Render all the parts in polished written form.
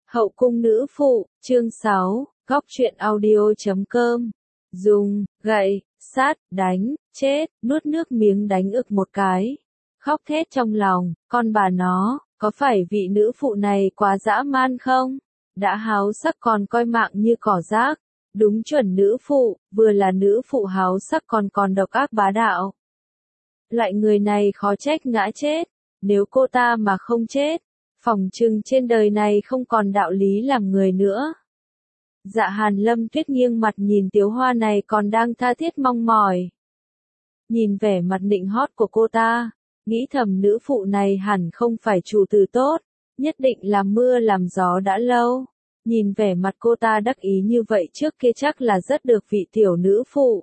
Hậu cung nữ phụ, chương 6, góc truyện audio.com. Dùng, gậy, sát, đánh, chết, nuốt nước miếng đánh ực một cái. Khóc thét trong lòng, con bà nó, có phải vị nữ phụ này quá dã man không? Đã háo sắc còn coi mạng như cỏ rác. Đúng chuẩn nữ phụ, vừa là nữ phụ háo sắc còn độc ác bá đạo. Loại người này khó trách ngã chết, nếu cô ta mà không chết, phỏng chừng trên đời này không còn đạo lý làm người nữa. Dạ Hàn Lâm Tuyết nghiêng mặt nhìn Tiếu Hoa này còn đang tha thiết mong mỏi. Nhìn vẻ mặt nịnh hót của cô ta, nghĩ thầm nữ phụ này hẳn không phải chủ tử tốt, nhất định làm mưa làm gió đã lâu. Nhìn vẻ mặt cô ta đắc ý như vậy trước kia chắc là rất được vị tiểu nữ phụ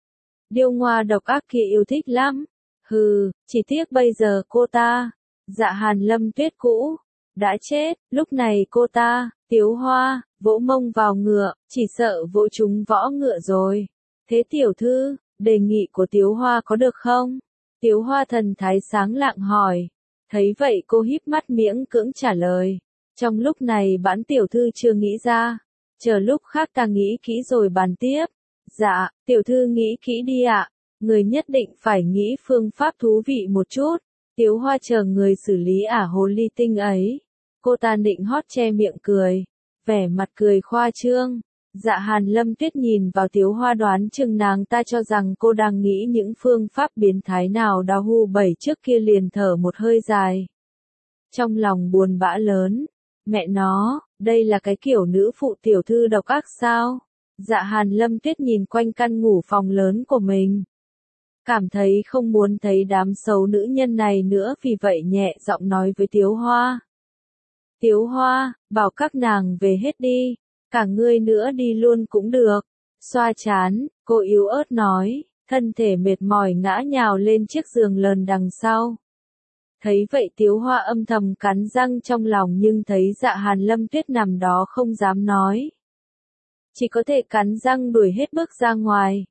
điêu ngoa độc ác kia yêu thích lắm. Hừ, chỉ tiếc bây giờ cô ta, Dạ Hàn Lâm Tuyết cũ, đã chết, lúc này cô ta, Tiếu Hoa, vỗ mông vào ngựa, chỉ sợ vỗ trúng võ ngựa rồi. Thế tiểu thư, đề nghị của Tiếu Hoa có được không? Tiếu Hoa thần thái sáng lạng hỏi. Thấy vậy cô híp mắt miễn cưỡng trả lời. Trong lúc này bản tiểu thư chưa nghĩ ra. Chờ lúc khác ta nghĩ kỹ rồi bàn tiếp. Dạ, tiểu thư nghĩ kỹ đi ạ. Người nhất định phải nghĩ phương pháp thú vị một chút. Tiếu Hoa chờ người xử lý hồ ly tinh ấy. Cô ta nịnh hót che miệng cười. Vẻ mặt cười khoa trương. Dạ Hàn Lâm Tuyết nhìn vào Tiếu Hoa đoán chừng nàng ta cho rằng cô đang nghĩ những phương pháp biến thái nào đào hu bảy trước kia liền thở một hơi dài. Trong lòng buồn bã lớn. Mẹ nó, đây là cái kiểu nữ phụ tiểu thư độc ác sao? Dạ Hàn Lâm Tuyết nhìn quanh căn ngủ phòng lớn của mình. Cảm thấy không muốn thấy đám xấu nữ nhân này nữa vì vậy nhẹ giọng nói với Tiếu Hoa. Tiếu Hoa, bảo các nàng về hết đi, cả ngươi nữa đi luôn cũng được. Xoa chán, cô yếu ớt nói, thân thể mệt mỏi ngã nhào lên chiếc giường lờn đằng sau. Thấy vậy Tiếu Hoa âm thầm cắn răng trong lòng nhưng thấy Dạ Hàn Lâm Tuyết nằm đó không dám nói. Chỉ có thể cắn răng đuổi hết bước ra ngoài.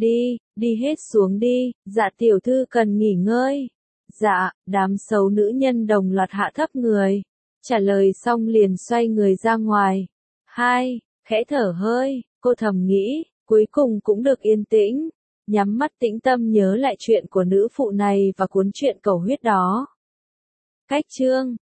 Đi hết xuống đi, dạ tiểu thư cần nghỉ ngơi. Dạ, đám xấu nữ nhân đồng loạt hạ thấp người. Trả lời xong liền xoay người ra ngoài. Khẽ thở hơi, cô thầm nghĩ, cuối cùng cũng được yên tĩnh. Nhắm mắt tĩnh tâm nhớ lại chuyện của nữ phụ này và cuốn truyện cầu huyết đó. Cách chương